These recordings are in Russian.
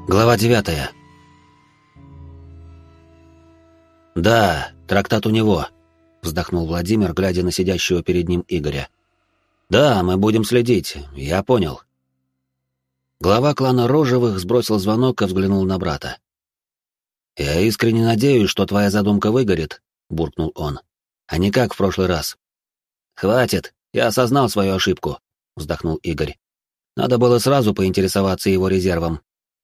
Глава 9. «Да, трактат у него», — вздохнул Владимир, глядя на сидящего перед ним Игоря. «Да, мы будем следить, я понял». Глава клана Рожевых сбросил звонок и взглянул на брата. «Я искренне надеюсь, что твоя задумка выгорит», — буркнул он. «А не как в прошлый раз». «Хватит, я осознал свою ошибку», — вздохнул Игорь. «Надо было сразу поинтересоваться его резервом».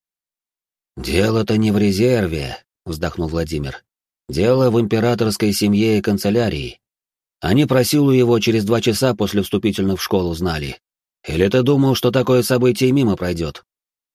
«Дело-то не в резерве», — вздохнул Владимир. «Дело в императорской семье и канцелярии. Они про силу его через 2 часа после вступительных в школу знали. Или ты думал, что такое событие мимо пройдет?»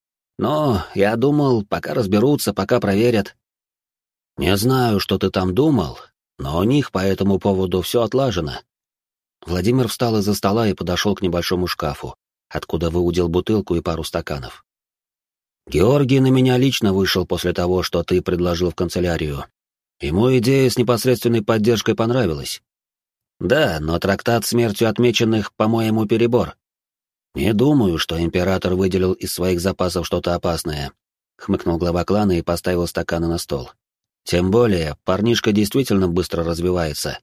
«Но я думал, пока разберутся, пока проверят». «Не знаю, что ты там думал, но у них по этому поводу все отлажено». Владимир встал из-за стола и подошел к небольшому шкафу, откуда выудил бутылку и пару стаканов. «Георгий на меня лично вышел после того, что ты предложил в канцелярию. Ему идея с непосредственной поддержкой понравилась. Да, но трактат смертью отмеченных, по-моему, перебор. Не думаю, что император выделил из своих запасов что-то опасное», — хмыкнул глава клана и поставил стаканы на стол. «Тем более, парнишка действительно быстро развивается.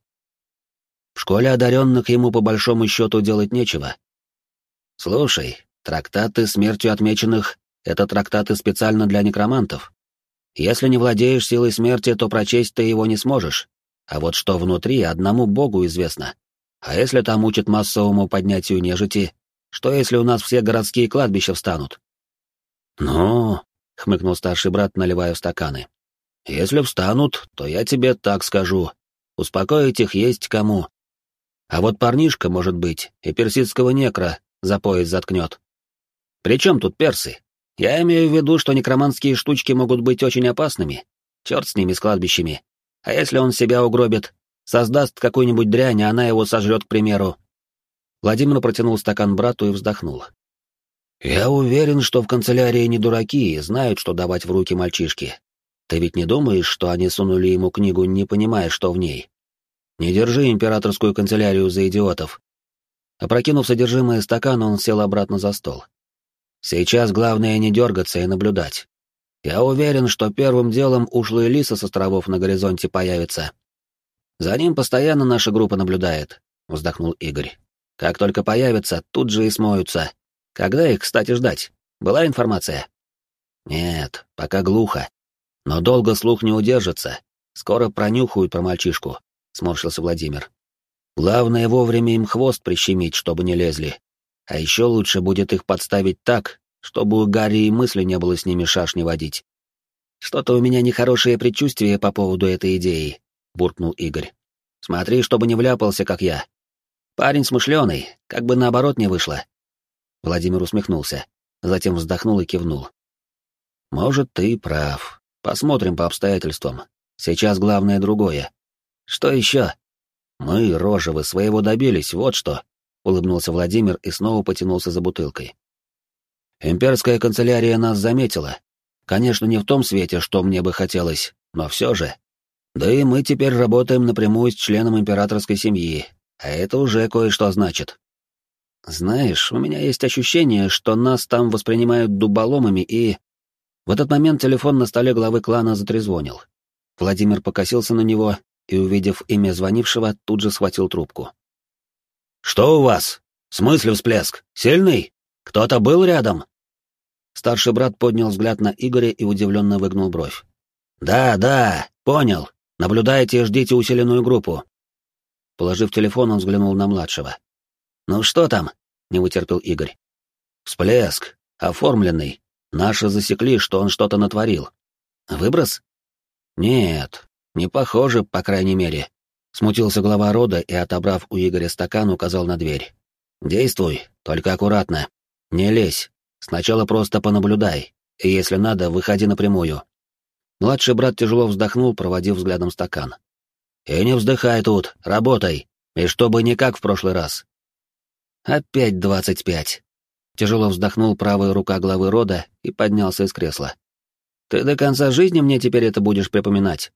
В школе одаренных ему по большому счету делать нечего. Слушай, трактаты смертью отмеченных — это трактаты специально для некромантов. Если не владеешь силой смерти, то прочесть ты его не сможешь. А вот что внутри, одному богу известно. А если там учат массовому поднятию нежити, что если у нас все городские кладбища встанут?» «Ну», — хмыкнул старший брат, наливая в стаканы, — «если встанут, то я тебе так скажу. Успокоить их есть кому. А вот парнишка, может быть, и персидского некра за пояс заткнет. При чем тут персы? Я имею в виду, что некроманские штучки могут быть очень опасными. Черт с ними, с кладбищами. А если он себя угробит, создаст какую-нибудь дрянь, а она его сожрет, к примеру?» Владимир протянул стакан брату и вздохнул. «Я уверен, что в канцелярии не дураки и знают, что давать в руки мальчишке. Ты ведь не думаешь, что они сунули ему книгу, не понимая, что в ней? Не держи императорскую канцелярию за идиотов». Опрокинув содержимое стакана, он сел обратно за стол. «Сейчас главное не дергаться и наблюдать. Я уверен, что первым делом ушлый лис с островов на горизонте появится. За ним постоянно наша группа наблюдает», — вздохнул Игорь. «Как только появятся, тут же и смоются. Когда их, кстати, ждать? Была информация?» «Нет, пока глухо. Но долго слух не удержится. Скоро пронюхают про мальчишку», — сморщился Владимир. «Главное вовремя им хвост прищемить, чтобы не лезли. А еще лучше будет их подставить так, чтобы у Гарри и мысли не было с ними шашни водить». «Что-то у меня нехорошее предчувствие по поводу этой идеи», — буркнул Игорь. «Смотри, чтобы не вляпался, как я. Парень смышленый, как бы наоборот не вышло». Владимир усмехнулся, затем вздохнул и кивнул. «Может, ты и прав. Посмотрим по обстоятельствам. Сейчас главное другое. Что еще?» «Мы, Рожевы, своего добились, вот что», — улыбнулся Владимир и снова потянулся за бутылкой. «Имперская канцелярия нас заметила. Конечно, не в том свете, что мне бы хотелось, но все же. Да и мы теперь работаем напрямую с членом императорской семьи, а это уже кое-что значит. Знаешь, у меня есть ощущение, что нас там воспринимают дуболомами и...» В этот момент телефон на столе главы клана затрезвонил. Владимир покосился на него и, увидев имя звонившего, тут же схватил трубку. «Что у вас? В смысле всплеск? Сильный? Кто-то был рядом?» Старший брат поднял взгляд на Игоря и удивленно выгнул бровь. «Да, понял. Наблюдайте и ждите усиленную группу». Положив телефон, он взглянул на младшего. «Ну что там?» — не вытерпел Игорь. «Всплеск. Оформленный. Наши засекли, что он что-то натворил. Выброс?» «Нет, не похоже, по крайней мере». Смутился глава рода и, отобрав у Игоря стакан, указал на дверь. «Действуй, только аккуратно. Не лезь. Сначала просто понаблюдай, и если надо, выходи напрямую». Младший брат тяжело вздохнул, проводив взглядом стакан. «И не вздыхай тут, работай, и чтобы не как в прошлый раз». «Опять 25». Тяжело вздохнул правая рука главы рода и поднялся из кресла. «Ты до конца жизни мне теперь это будешь припоминать?»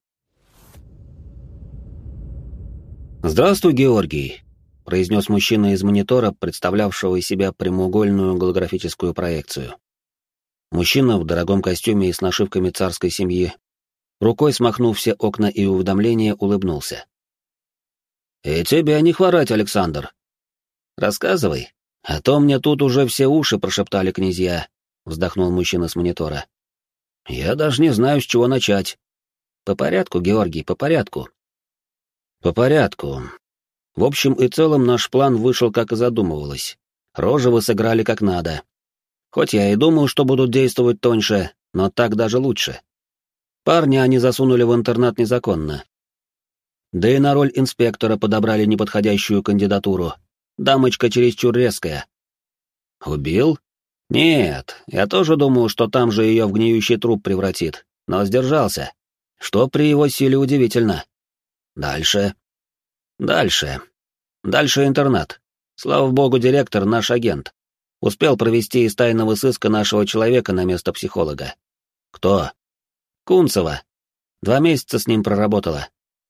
«Здравствуй, Георгий», — произнес мужчина из монитора, представлявшего из себя прямоугольную голографическую проекцию. Мужчина в дорогом костюме и с нашивками царской семьи, рукой смахнув все окна и уведомления, улыбнулся. «И тебе не хворать, Александр. Рассказывай, а то мне тут уже все уши прошептали князья», — вздохнул мужчина с монитора. «Я даже не знаю, с чего начать. По порядку, Георгий, по порядку». «По порядку. В общем и целом наш план вышел, как и задумывалось. Рожи вы сыграли как надо. Хоть я и думал, что будут действовать тоньше, но так даже лучше. Парня они засунули в интернат незаконно. Да и на роль инспектора подобрали неподходящую кандидатуру. Дамочка чересчур резкая». «Убил? Нет, я тоже думал, что там же ее в гниющий труп превратит, но сдержался. Что при его силе удивительно. Дальше. Дальше интернат. Слава богу, директор наш агент. Успел провести из тайного сыска нашего человека на место психолога. Кто? Кунцева. 2 месяца с ним проработала.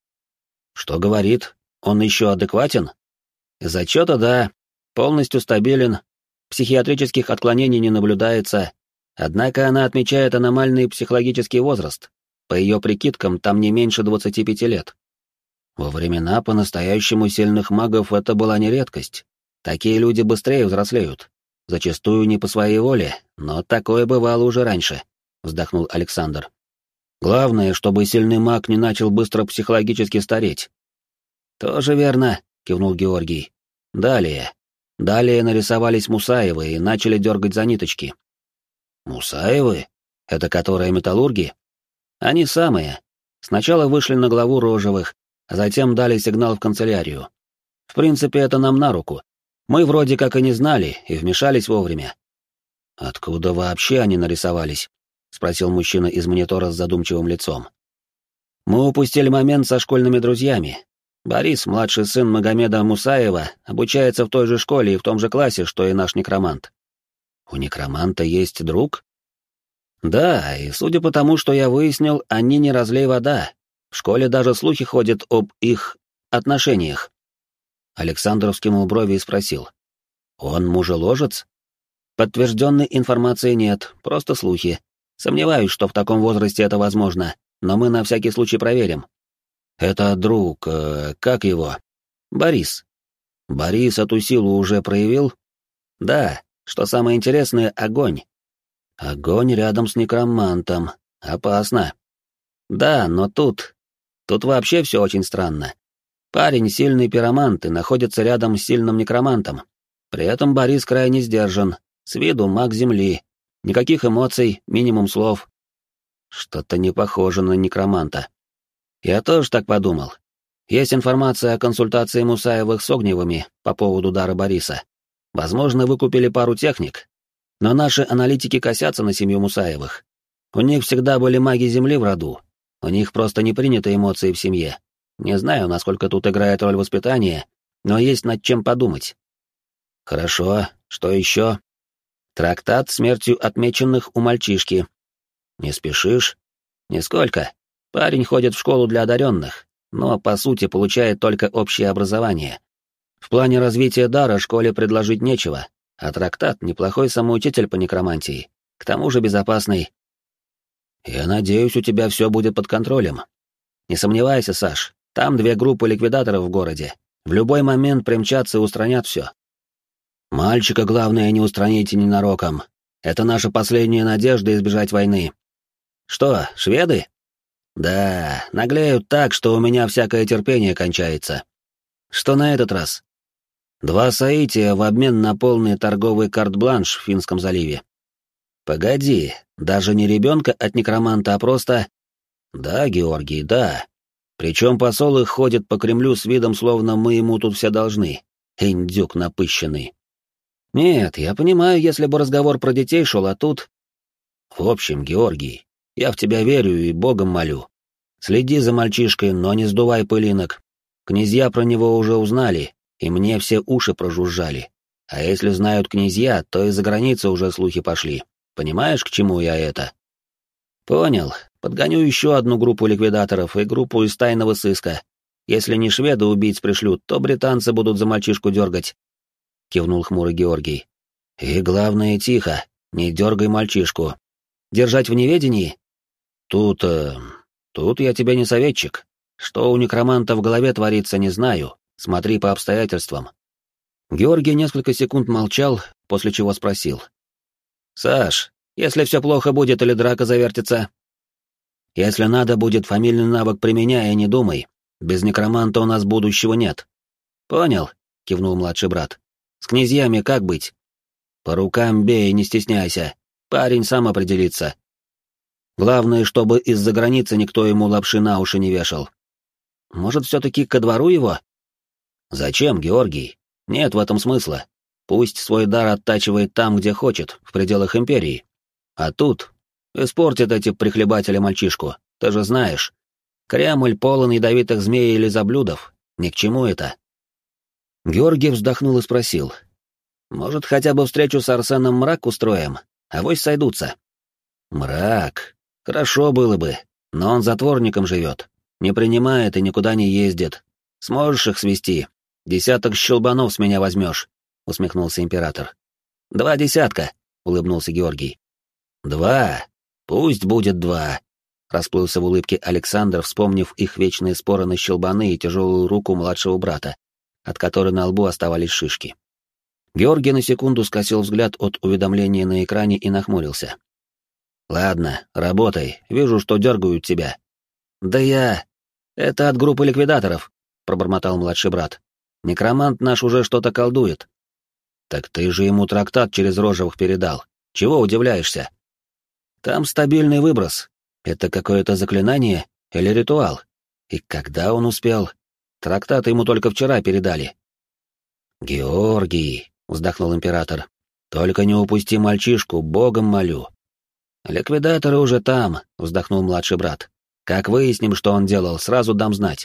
Что говорит? Он еще адекватен? Из отчета, да. Полностью стабилен. Психиатрических отклонений не наблюдается. Однако она отмечает аномальный психологический возраст. По ее прикидкам, там не меньше 25 лет. Во времена по-настоящему сильных магов это была не редкость. Такие люди быстрее взрослеют. Зачастую не по своей воле, но такое бывало уже раньше, вздохнул Александр. Главное, чтобы сильный маг не начал быстро психологически стареть. Тоже верно, кивнул Георгий. Далее нарисовались Мусаевы и начали дергать за ниточки. Мусаевы? Это которые металлурги? Они самые. Сначала вышли на главу Рожевых, а затем дали сигнал в канцелярию. В принципе, это нам на руку. Мы вроде как и не знали, и вмешались вовремя. «Откуда вообще они нарисовались?» — спросил мужчина из монитора с задумчивым лицом. «Мы упустили момент со школьными друзьями. Борис, младший сын Магомеда Мусаева, обучается в той же школе и в том же классе, что и наш некромант». «У некроманта есть друг?» «Да, и судя по тому, что я выяснил, они не разлей вода. В школе даже слухи ходят об их отношениях». Александр вскинул брови и спросил. «Он мужеложец?» «Подтвержденной информации нет, просто слухи. Сомневаюсь, что в таком возрасте это возможно, но мы на всякий случай проверим». «Это друг, как его?» «Борис». «Борис эту силу уже проявил?» «Да, что самое интересное, огонь». «Огонь рядом с некромантом. Опасно». «Да, но тут вообще все очень странно. Парень сильный пиромант и находится рядом с сильным некромантом. При этом Борис крайне сдержан, с виду маг земли. Никаких эмоций, минимум слов. Что-то не похоже на некроманта. Я тоже так подумал. Есть информация о консультации Мусаевых с Огневыми по поводу дара Бориса. Возможно, выкупили пару техник. Но наши аналитики косятся на семью Мусаевых. У них всегда были маги земли в роду. У них просто не приняты эмоции в семье. Не знаю, насколько тут играет роль воспитания, но есть над чем подумать. Хорошо, что еще? Трактат смертью отмеченных у мальчишки. Не спешишь? Нисколько. Парень ходит в школу для одаренных, но, по сути, получает только общее образование. В плане развития дара школе предложить нечего, а трактат — неплохой самоучитель по некромантии, к тому же безопасный. Я надеюсь, у тебя все будет под контролем. Не сомневайся, Саш. Там 2 группы ликвидаторов в городе. В любой момент примчатся и устранят все. Мальчика главное не устраните ненароком. Это наша последняя надежда избежать войны. Что, шведы? Да, наглеют так, что у меня всякое терпение кончается. Что на этот раз? 2 соития в обмен на полный торговый карт-бланш в Финском заливе. Погоди, даже не ребенка от некроманта, а просто... Да, Георгий, да. Причем посол их ходит по Кремлю с видом, словно мы ему тут все должны. Индюк напыщенный. Нет, я понимаю, если бы разговор про детей шел, а тут... В общем, Георгий, я в тебя верю и Богом молю. Следи за мальчишкой, но не сдувай пылинок. Князья про него уже узнали, и мне все уши прожужжали. А если знают князья, то и за границей уже слухи пошли. Понимаешь, к чему я это? Понял. Подгоню еще одну группу ликвидаторов и группу из тайного сыска. Если не шведы убийц пришлют, то британцы будут за мальчишку дергать. Кивнул хмурый Георгий. И главное, тихо, не дергай мальчишку. Держать в неведении? Тут... тут я тебе не советчик. Что у некроманта в голове творится, не знаю. Смотри по обстоятельствам. Георгий несколько секунд молчал, после чего спросил. «Саш, если все плохо будет или драка завертится?» «Если надо будет фамильный навык применяй и не думай. Без некроманта у нас будущего нет». «Понял», — кивнул младший брат. «С князьями как быть?» «По рукам бей, не стесняйся. Парень сам определится. Главное, чтобы из-за границы никто ему лапши на уши не вешал. Может, все-таки ко двору его?» «Зачем, Георгий? Нет в этом смысла. Пусть свой дар оттачивает там, где хочет, в пределах империи. А тут испортит эти прихлебатели мальчишку, ты же знаешь. Кремль полон ядовитых змей или заблюдов. Ни к чему это». Георгий вздохнул и спросил. «Может, хотя бы встречу с Арсеном Мрак устроим? Авось сойдутся». «Мрак? Хорошо было бы, но он затворником живет. Не принимает и никуда не ездит. Сможешь их свести? 10 щелбанов с меня возьмешь», — усмехнулся император. 2 десятка, — улыбнулся Георгий. 2? Пусть будет 2. Расплылся в улыбке Александр, вспомнив их вечные споры на щелбаны и тяжелую руку младшего брата, от которой на лбу оставались шишки. Георгий на секунду скосил взгляд от уведомления на экране и нахмурился. «Ладно, работай, вижу, что дергают тебя». «Да я... Это от группы ликвидаторов», — пробормотал младший брат. «Некромант наш уже что-то колдует». «Так ты же ему трактат через Рожевых передал. Чего удивляешься?» «Там стабильный выброс. Это какое-то заклинание или ритуал? И когда он успел? Трактат ему только вчера передали». «Георгий», — вздохнул император, — «только не упусти мальчишку, богом молю». «Ликвидаторы уже там», — вздохнул младший брат. «Как выясним, что он делал, сразу дам знать».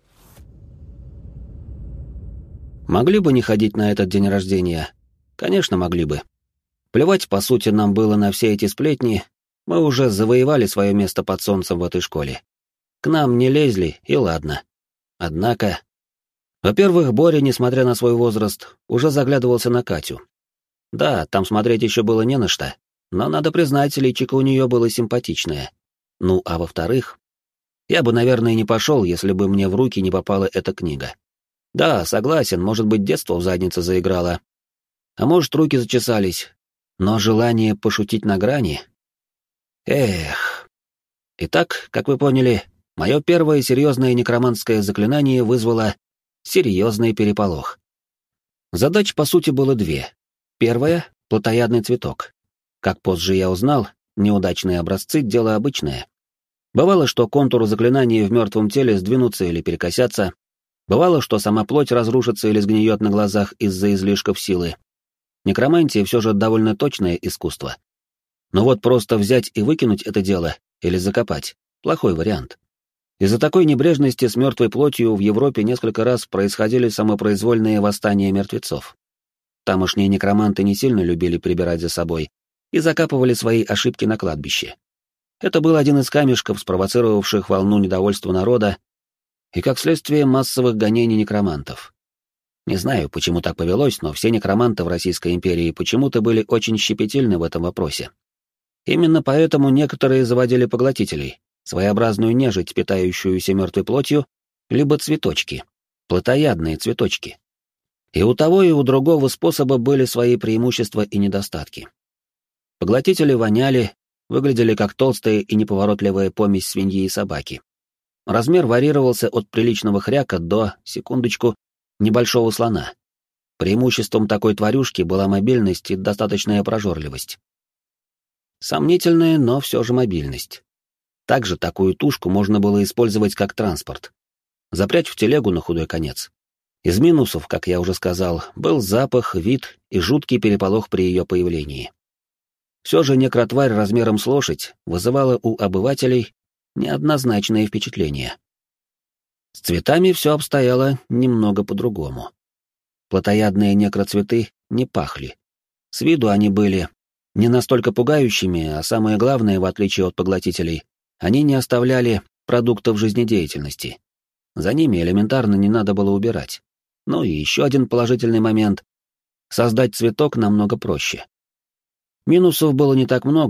Могли бы не ходить на этот день рождения? Конечно, могли бы. Плевать, по сути, нам было на все эти сплетни, мы уже завоевали свое место под солнцем в этой школе. К нам не лезли, и ладно. Однако... Во-первых, Боря, несмотря на свой возраст, уже заглядывался на Катю. Да, там смотреть еще было не на что, но, надо признать, личико у нее было симпатичное. Ну, а во-вторых, я бы, наверное, не пошел, если бы мне в руки не попала эта книга. Да, согласен, может быть, детство в заднице заиграло. А может, руки зачесались. Но желание пошутить на грани... Эх... Итак, как вы поняли, мое первое серьезное некроманское заклинание вызвало серьезный переполох. Задач, по сути, было 2. Первая — плотоядный цветок. Как позже я узнал, неудачные образцы — дело обычное. Бывало, что контуры заклинания в мертвом теле сдвинутся или перекосятся. Бывало, что сама плоть разрушится или сгниет на глазах из-за излишков силы. Некромантия все же довольно точное искусство. Но вот просто взять и выкинуть это дело или закопать — плохой вариант. Из-за такой небрежности с мертвой плотью в Европе несколько раз происходили самопроизвольные восстания мертвецов. Тамошние некроманты не сильно любили прибирать за собой и закапывали свои ошибки на кладбище. Это был один из камешков, спровоцировавших волну недовольства народа и, как следствие, массовых гонений некромантов. Не знаю, почему так повелось, но все некроманты в Российской империи почему-то были очень щепетильны в этом вопросе. Именно поэтому некоторые заводили поглотителей, своеобразную нежить, питающуюся мертвой плотью, либо цветочки, плотоядные цветочки. И у того, и у другого способа были свои преимущества и недостатки. Поглотители воняли, выглядели как толстая и неповоротливая помесь свиньи и собаки. Размер варьировался от приличного хряка до, секундочку, небольшого слона. Преимуществом такой тварюшки была мобильность и достаточная прожорливость. Сомнительная, но все же мобильность. Также такую тушку можно было использовать как транспорт. Запрячь в телегу на худой конец. Из минусов, как я уже сказал, был запах, вид и жуткий переполох при ее появлении. Все же некротварь размером с лошадь вызывала у обывателей неоднозначные впечатления. С цветами все обстояло немного по-другому. Плотоядные некроцветы не пахли. С виду они были не настолько пугающими, а самое главное, в отличие от поглотителей, они не оставляли продуктов жизнедеятельности. За ними элементарно не надо было убирать. Ну и еще один положительный момент — создать цветок намного проще. Минусов было не так много,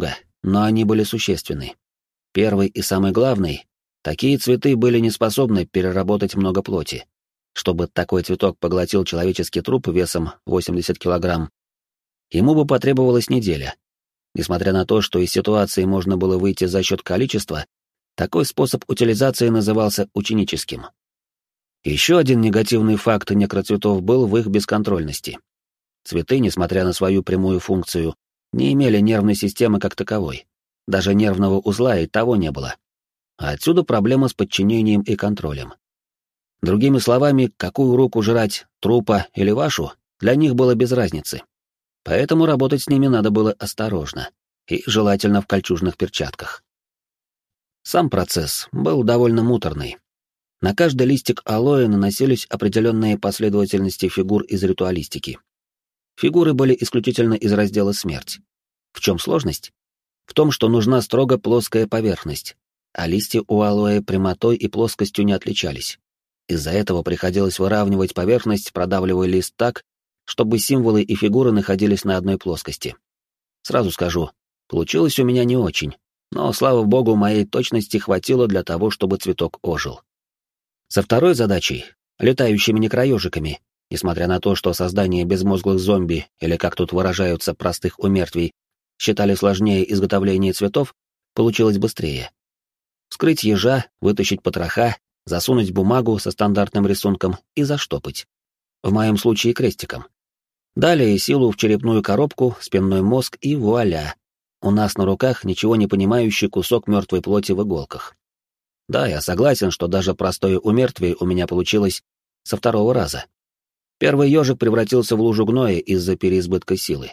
но они были существенны. Первый и самый главный — такие цветы были не способны переработать много плоти. Чтобы такой цветок поглотил человеческий труп весом 80 килограмм, ему бы потребовалась неделя. Несмотря на то, что из ситуации можно было выйти за счет количества, такой способ утилизации назывался ученическим. Еще один негативный факт некроцветов был в их бесконтрольности. Цветы, несмотря на свою прямую функцию, не имели нервной системы как таковой. Даже нервного узла и того не было. А отсюда проблема с подчинением и контролем. Другими словами, какую руку жрать, трупа или вашу, для них было без разницы. Поэтому работать с ними надо было осторожно и желательно в кольчужных перчатках. Сам процесс был довольно муторный. На каждый листик алоэ наносились определенные последовательности фигур из ритуалистики. Фигуры были исключительно из раздела «Смерть». В чем сложность? В том, что нужна строго плоская поверхность, а листья у алоэ прямотой и плоскостью не отличались. Из-за этого приходилось выравнивать поверхность, продавливая лист так, чтобы символы и фигуры находились на одной плоскости. Сразу скажу, получилось у меня не очень, но, слава богу, моей точности хватило для того, чтобы цветок ожил. Со второй задачей, летающими некроежиками, несмотря на то, что создание безмозглых зомби, или как тут выражаются простых умертвий, считали сложнее изготовления цветов, получилось быстрее. Вскрыть ежа, вытащить потроха, засунуть бумагу со стандартным рисунком и заштопать. В моем случае крестиком. Далее силу в черепную коробку, спинной мозг и вуаля. У нас на руках ничего не понимающий кусок мертвой плоти в иголках. Да, я согласен, что даже простое умертвие у меня получилось со второго раза. Первый ежик превратился в лужу гноя из-за переизбытка силы.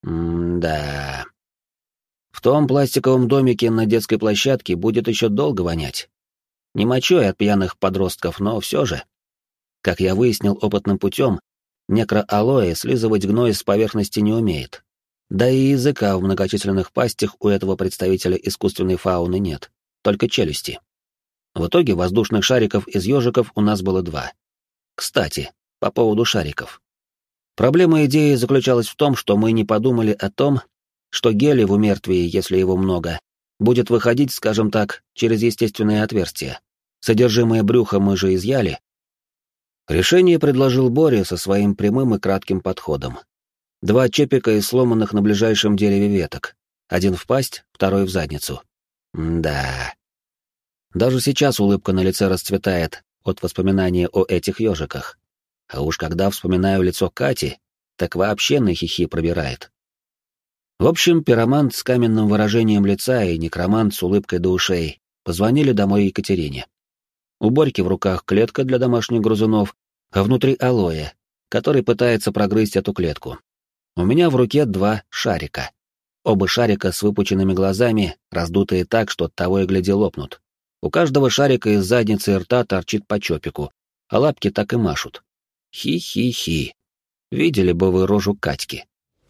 Да. В том пластиковом домике на детской площадке будет еще долго вонять. Не мочой от пьяных подростков, но все же. Как я выяснил опытным путем, некроалоэ слизывать гной с поверхности не умеет. Да и языка в многочисленных пастях у этого представителя искусственной фауны нет, только челюсти. В итоге воздушных шариков из ежиков у нас было 2. Кстати, по поводу шариков. Проблема идеи заключалась в том, что мы не подумали о том, что гелий в умертвии, если его много, будет выходить, скажем так, через естественное отверстие. Содержимое брюха мы же изъяли. Решение предложил Боря со своим прямым и кратким подходом. 2 чепика из сломанных на ближайшем дереве веток. Один в пасть, второй в задницу. Да. Даже сейчас улыбка на лице расцветает от воспоминания о этих ежиках. А уж когда вспоминаю лицо Кати, так вообще на хихи пробирает. В общем, пиромант с каменным выражением лица и некромант с улыбкой до ушей позвонили домой Екатерине. У Борьки в руках клетка для домашних грызунов, а внутри алоэ, который пытается прогрызть эту клетку. У меня в руке 2 шарика. Оба шарика с выпученными глазами, раздутые так, что того и гляди лопнут. У каждого шарика из задницы и рта торчит по чопику, а лапки так и машут. Хи-хи-хи. Видели бы вы рожу Катьки.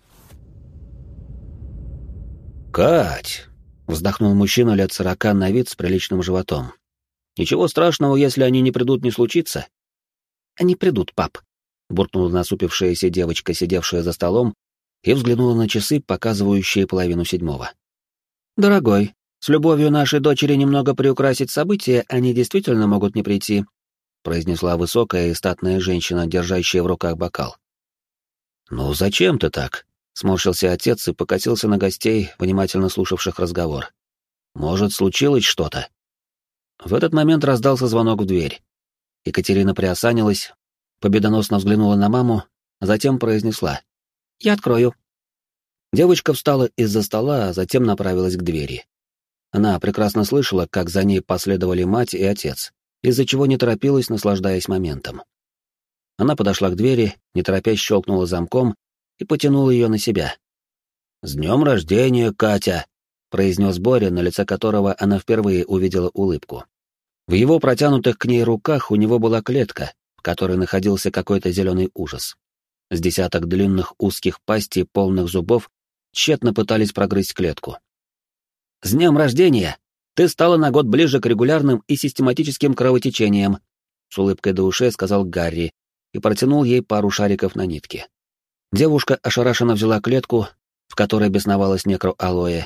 «Кать!» — вздохнул мужчина лет 40 на вид с приличным животом. «Ничего страшного, если они не придут, не случится?» «Они придут, пап», — буркнула насупившаяся девочка, сидевшая за столом, и взглянула на часы, показывающие 6:30. «Дорогой, с любовью нашей дочери немного приукрасить события, они действительно могут не прийти», — произнесла высокая и статная женщина, держащая в руках бокал. «Ну зачем ты так?» — сморщился отец и покосился на гостей, внимательно слушавших разговор. «Может, случилось что-то?» В этот момент раздался звонок в дверь. Екатерина приосанилась, победоносно взглянула на маму, а затем произнесла: «Я открою». Девочка встала из-за стола, а затем направилась к двери. Она прекрасно слышала, как за ней последовали мать и отец, из-за чего не торопилась, наслаждаясь моментом. Она подошла к двери, не торопясь щелкнула замком и потянула ее на себя. «С днем рождения, Катя!» — произнес Боря, на лице которого она впервые увидела улыбку. В его протянутых к ней руках у него была клетка, в которой находился какой-то зеленый ужас. С десяток длинных узких пастей, полных зубов, тщетно пытались прогрызть клетку. «С днем рождения! Ты стала на год ближе к регулярным и систематическим кровотечениям», — с улыбкой до ушей сказал Гарри и протянул ей пару шариков на нитке. Девушка ошарашенно взяла клетку, в которой бесновалась некроалоэ,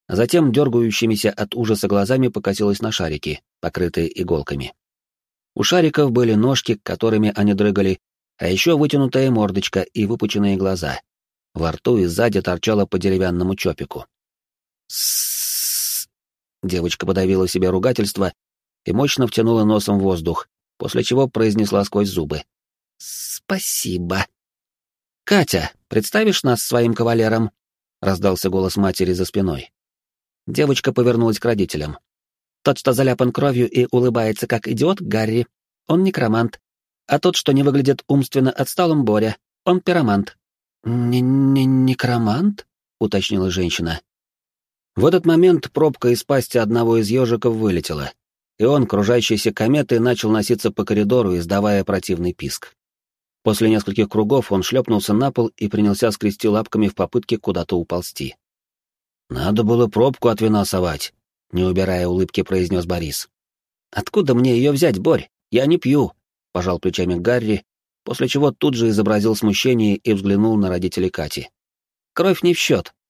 а затем дергающимися от ужаса глазами покосилась на шарики, покрытые иголками. У шариков были ножки, которыми они дрыгали, а еще вытянутая мордочка и выпученные глаза. Во рту и сзади торчало по деревянному чопику. «С-с-с!» Девочка подавила себе ругательство и мощно втянула носом воздух, после чего произнесла сквозь зубы. «Спасибо». «Катя, представишь нас своим кавалерам?» — раздался голос матери за спиной. Девочка повернулась к родителям. «Тот, что заляпан кровью и улыбается как идиот, Гарри, он некромант, а тот, что не выглядит умственно отсталым, Боря, он пиромант». «Некромант?» — уточнила женщина. В этот момент пробка из пасти одного из ежиков вылетела, и он, кружащейся кометой, начал носиться по коридору, издавая противный писк. После нескольких кругов он шлепнулся на пол и принялся скрести лапками в попытке куда-то уползти. «Надо было пробку от вина совать», — не убирая улыбки, произнес Борис. «Откуда мне ее взять, Борь? Я не пью», — пожал плечами Гарри, после чего тут же изобразил смущение и взглянул на родителей Кати. «Кровь не в счет.